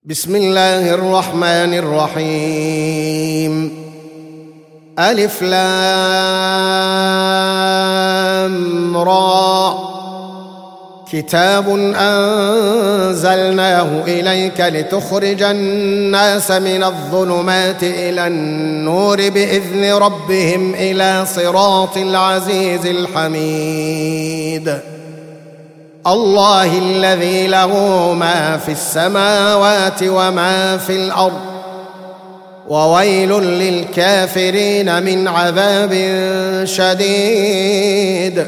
بسم الله الرحمن الرحيم. ألف لام را. كتاب أنزلناه إليك لتخرج الناس من الظلمات إلى النور بإذن ربهم إلى صراط العزيز الحميد. الله الذي له ما في السماوات وما في الأرض، وويل للكافرين من عذاب شديد.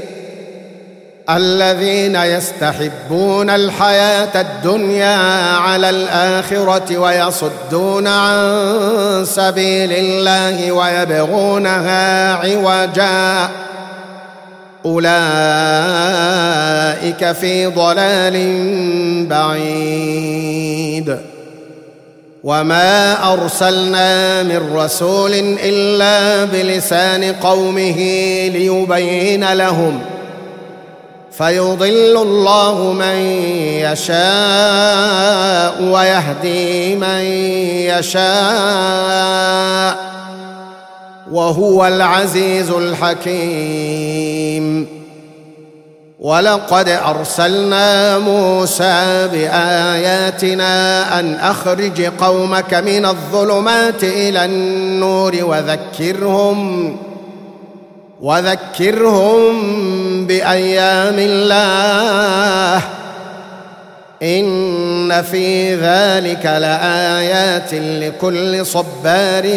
الذين يستحبون الحياة الدنيا على الآخرة ويصدون عن سبيل الله ويبغونها عوجا، أولئك في ضلال بعيد. وما أرسلنا من رسول إلا بلسان قومه ليبين لهم، فيضل الله من يشاء ويهدي من يشاء، وهو العزيز الحكيم. ولقد أرسلنا موسى بآياتنا أن أخرج قومك من الظلمات إلى النور وذكرهم بأيام الله، إن في ذلك لآيات لكل صبار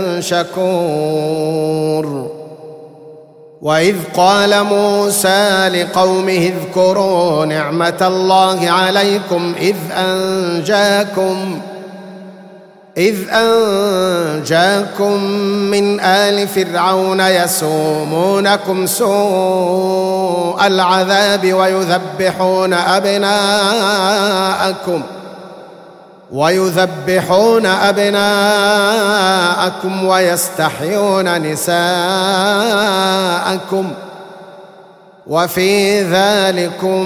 شكور. وإذ قال موسى لقومه اذكروا نعمة الله عليكم إذ أنجاكم من آل فرعون يسومونكم سوء العذاب ويذبحون أبناءكم ويستحيون نساءكم، وفي ذلكم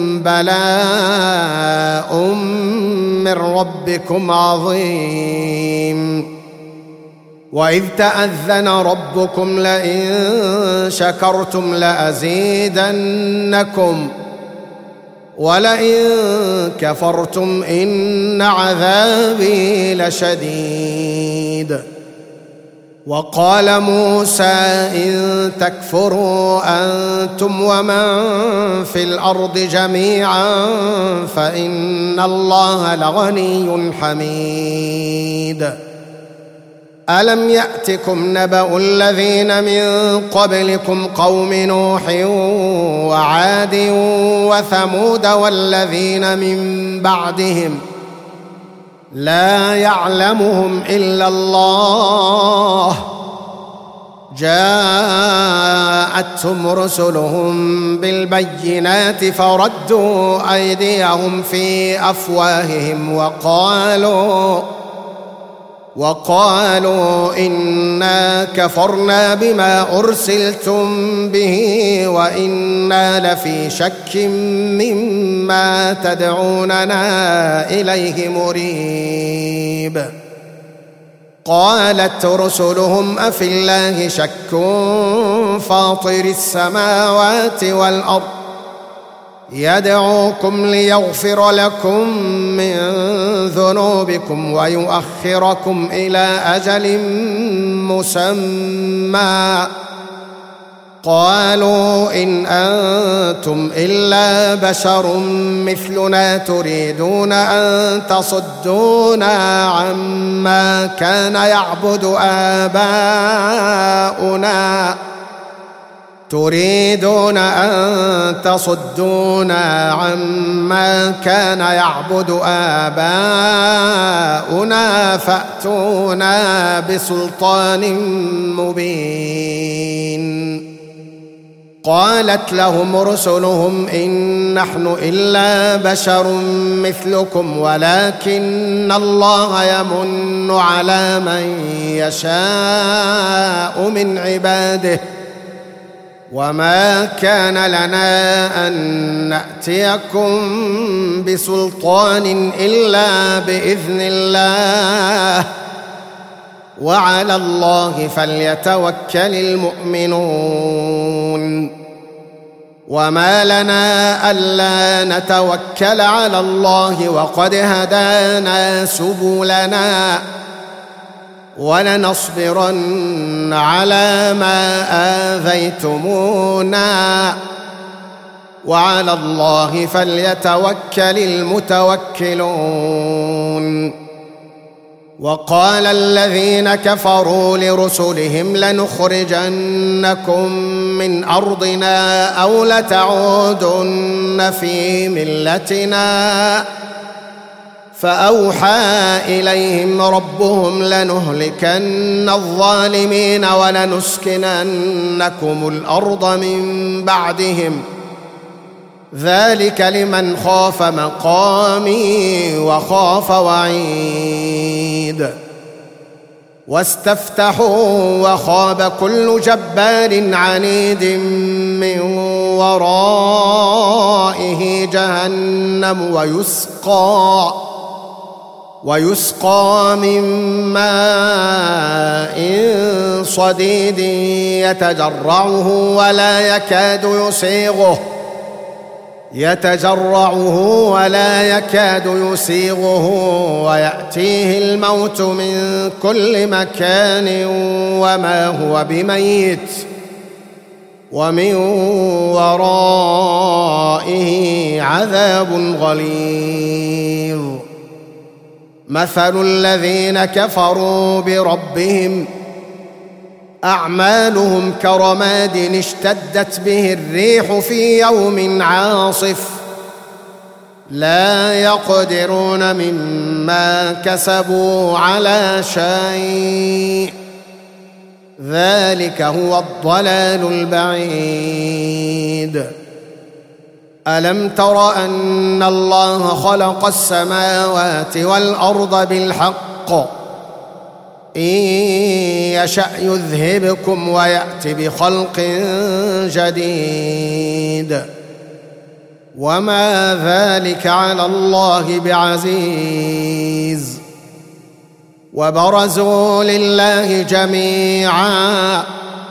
بلاء من ربكم عظيم. وإذ تأذن ربكم لئن شكرتم لأزيدنكم ولئن كفرتم إن عذابي لشديد. وقال موسى إن تكفروا أنتم ومن في الأرض جميعا فإن الله لغني حميد. ألم يأتكم نبأ الذين من قبلكم قوم نوح وعاد وثمود والذين من بعدهم لا يعلمهم إلا الله، جاءتهم رسلهم بالبينات فردوا أيديهم في أفواههم وقالوا إنا كفرنا بما أرسلتم به وإنا لفي شك مما تدعوننا إليه مريب. قالت رسلهم أفي الله شك فاطر السماوات والأرض يدعوكم ليغفر لكم من ذنوبكم ويؤخركم إلى أجل مسمى، قالوا إن أنتم إلا بشر مثلنا تريدون أن تصدونا عما كان يعبد آباؤنا فأتونا بسلطان مبين. قالت لهم رسلهم إن نحن إلا بشر مثلكم ولكن الله يمن على من يشاء من عباده وما كان لنا أن نأتيكم بسلطان إلا بإذن الله وعلى الله فليتوكل المؤمنون وما لنا ألا نتوكل على الله وقد هدانا سبلنا ولنصبرن على ما آذيتمونا وعلى الله فليتوكل المتوكلون وقال الذين كفروا لرسلهم لنخرجنكم من أرضنا أو لتعودن في ملتنا فأوحى إليهم ربهم لنهلكن الظالمين ولنسكننكم الأرض من بعدهم ذلك لمن خاف مقامي وخاف وعيد واستفتحوا وخاب كل جبار عنيد من ورائه جهنم ويسقى من ماء صديد يتجرعه ولا يكاد يسيغه ويأتيه الموت من كل مكان وما هو بميت ومن ورائه عذاب غليظ مثل الذين كفروا بربهم أعمالهم كرماد اشتدت به الريح في يوم عاصف لا يقدرون مما كسبوا على شيء ذلك هو الضلال البعيد ألم تر أن الله خلق السماوات والأرض بالحق إن يشأ يذهبكم ويأت بخلق جديد وما ذلك على الله بعزيز وبرزوا لله جميعا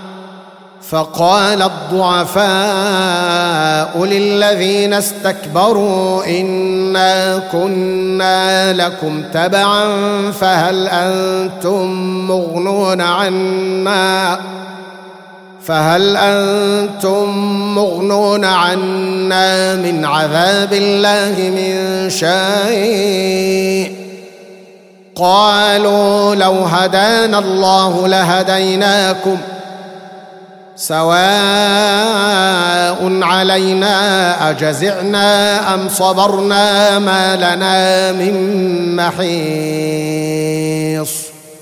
فقال الضعفاء للذين استكبروا إنا كنا لكم تبعا فهل أنتم مغنون عنا من عذاب الله من شيء قالوا لو هدانا الله لهديناكم سواء علينا أجزعنا أم صبرنا ما لنا من محيص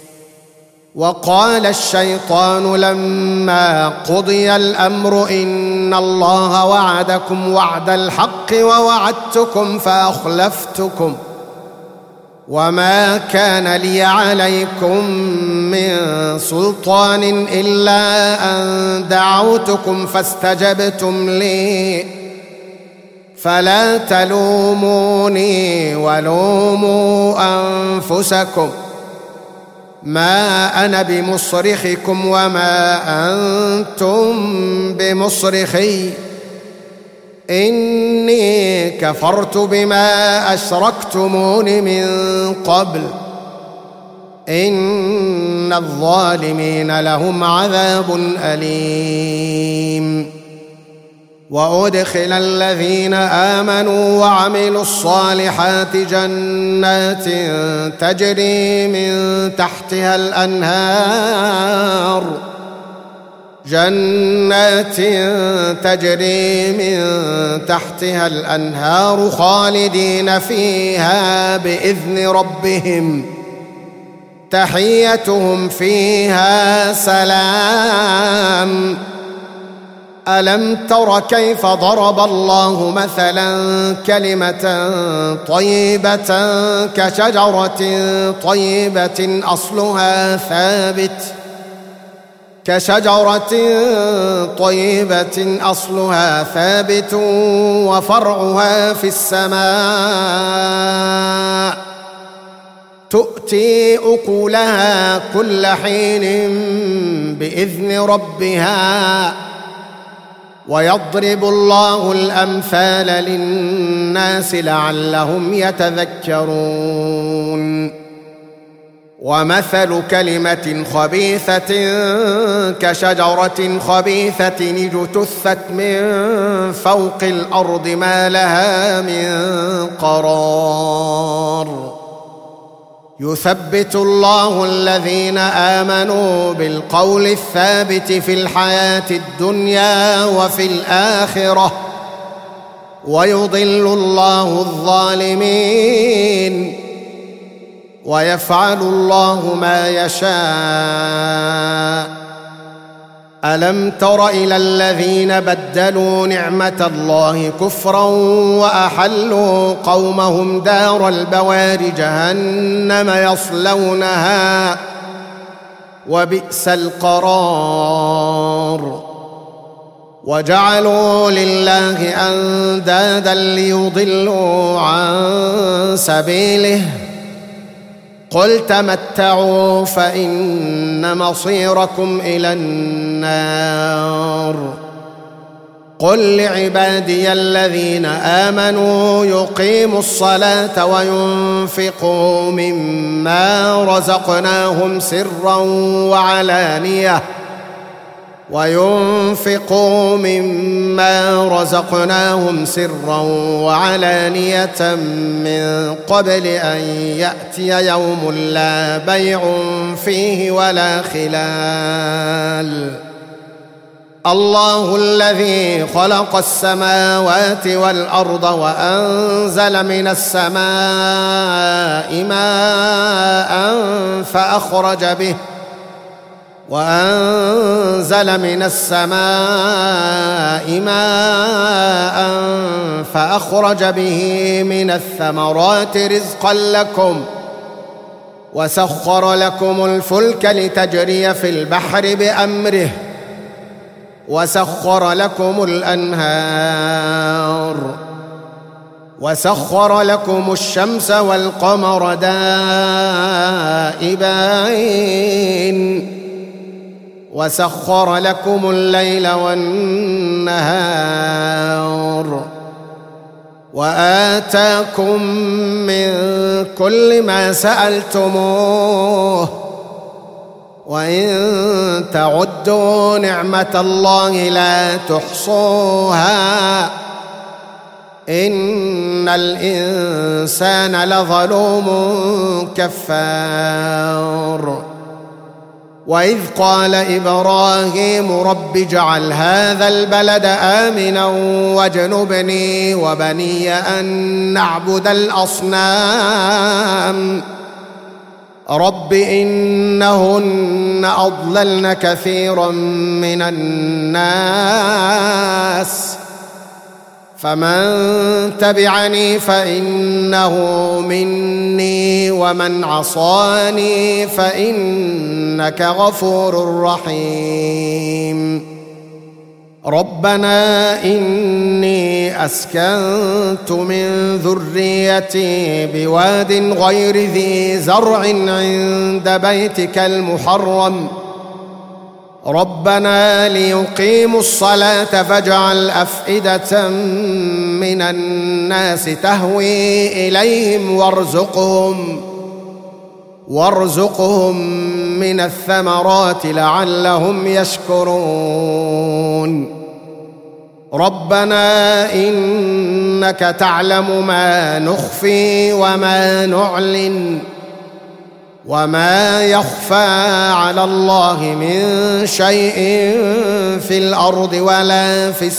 وقال الشيطان لما قضي الأمر إن الله وعدكم وعد الحق ووعدتكم فأخلفتكم وما كان لي عليكم من سلطان إلا أن دعوتكم فاستجبتم لي فلا تلوموني ولوموا أنفسكم ما أنا بمصرخكم وما أنتم بمصرخي إني كفرت بما أشركتمون من قبل إن الظالمين لهم عذاب أليم وأدخل الذين آمنوا وعملوا الصالحات جنات تجري من تحتها الأنهار خالدين فيها بإذن ربهم تحيتهم فيها سلام ألم تر كيف ضرب الله مثلا كلمة طيبة كشجرة طيبة كشجرة طيبة أصلها ثابت وفرعها في السماء تؤتي أكلها كل حين بإذن ربها ويضرب الله الأمثال للناس لعلهم يتذكرون ومثل كلمة خبيثة كشجرة خبيثة اجتثت من فوق الأرض ما لها من قرار يثبت الله الذين آمنوا بالقول الثابت في الحياة الدنيا وفي الآخرة ويضل الله الظالمين ويفعل الله ما يشاء ألم تر إلى الذين بدلوا نعمة الله كفرا وأحلوا قومهم دار البوار جهنم يصلونها وبئس القرار وجعلوا لله أندادا ليضلوا عن سبيله قل تمتعوا فإن مصيركم إلى النار قل لعبادي الذين آمنوا يقيموا الصلاة وينفقوا مما رزقناهم سرا وعلانية من قبل أن يأتي يوم لا بيع فيه ولا خلال الله الذي خلق السماوات والأرض وأنزل من السماء ماء فأخرج به من الثمرات رزقا لكم وسخر لكم الفلك لتجري في البحر بأمره وسخر لكم الأنهار وسخر لكم الشمس والقمر دائبين وسخر لكم الليل والنهار وآتاكم من كل ما سألتموه وإن تعدوا نعمة الله لا تحصوها إن الإنسان لظلوم كفار وإذ قال إبراهيم رب اجعل هذا البلد آمنا واجنبني وبني أن نعبد الأصنام رب إنهن أضللن كثيرا من الناس فمن تبعني فإنه مني ومن عصاني فإنك غفور رحيم ربنا إني أسكنت من ذريتي بواد غير ذي زرع عند بيتك المحرم ربنا ليقيموا الصلاة فاجعل أفئدة من الناس تهوي إليهم وارزقهم من الثمرات لعلهم يشكرون ربنا إنك تعلم ما نخفي وما نعلن وما يخفى على الله من شيء في الأرض ولا في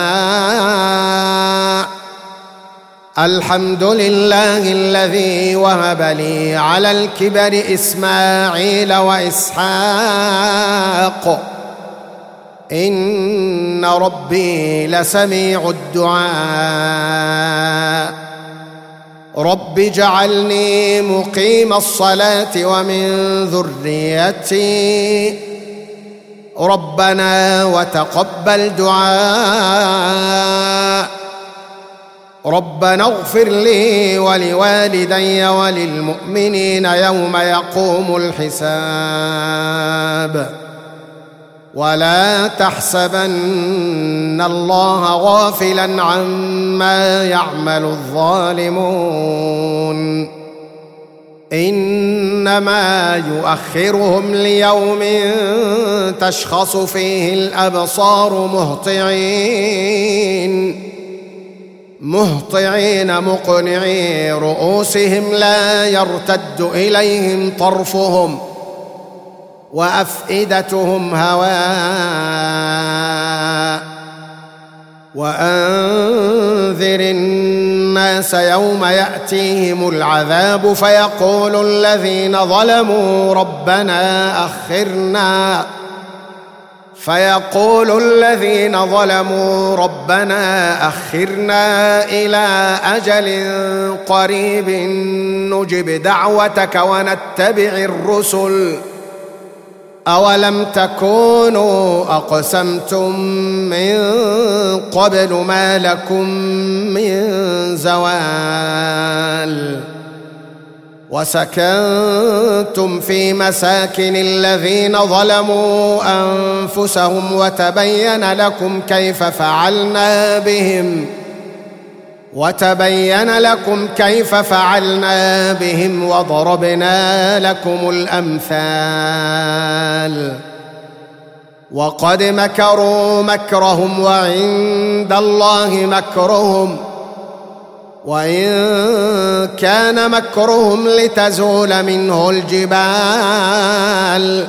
السماء الحمد لله الذي وهب لي على الكبر إسماعيل وإسحاق إن ربي لسميع الدعاء رب اجعلني مقيم الصلاة ومن ذريتي ربنا وتقبل دعاء. ربنا اغفر لي ولوالدي وللمؤمنين يوم يقوم الحساب. ولا تحسبن الله غافلا عما يعمل الظالمون، إنما يؤخرهم ليوم تشخص فيه الأبصار مهطعين مقنعي رؤوسهم لا يرتد إليهم طرفهم وأفئدتهم هواء. وأنذر الناس يوم يأتيهم العذاب فيقول الذين ظلموا ربنا أخرنا إلى أجل قريب نجب دعوتك ونتبع الرسل أولم تكونوا أقسمتم من قبل ما لكم من زوال. وسكنتم في مساكن الذين ظلموا أنفسهم وتبين لكم كيف فعلنا بهم وضربنا لكم الأمثال. وقد مكروا مكرهم وعند الله مكرهم وإن كان مكرهم لتزول منه الجبال.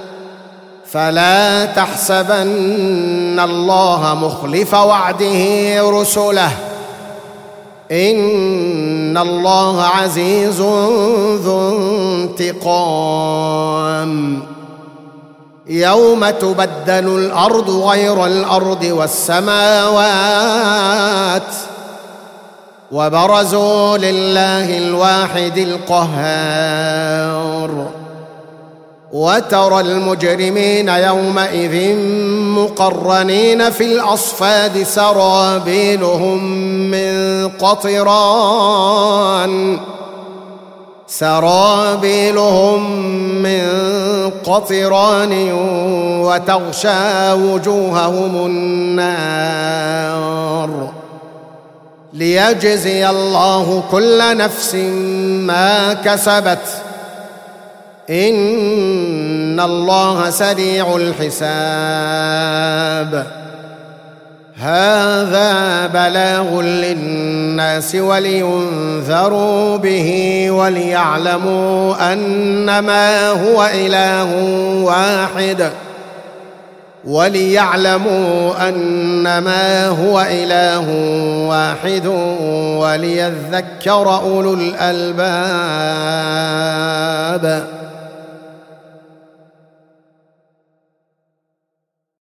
فلا تحسبن الله مخلف وعده رسله، إن الله عزيز ذو انتقام. يوم تبدل الأرض غير الأرض والسماوات وبرزوا لله الواحد القهار. وترى المجرمين يومئذ مقرنين في الأصفاد سرابيلهم من قطران وتغشى وجوههم النار ليجزي الله كل نفس ما كسبت، إن الله سريع الحساب. هذا بلاغ للناس ولينذروا به وليعلموا أنما هو إله واحد وليذكر أولو الألباب.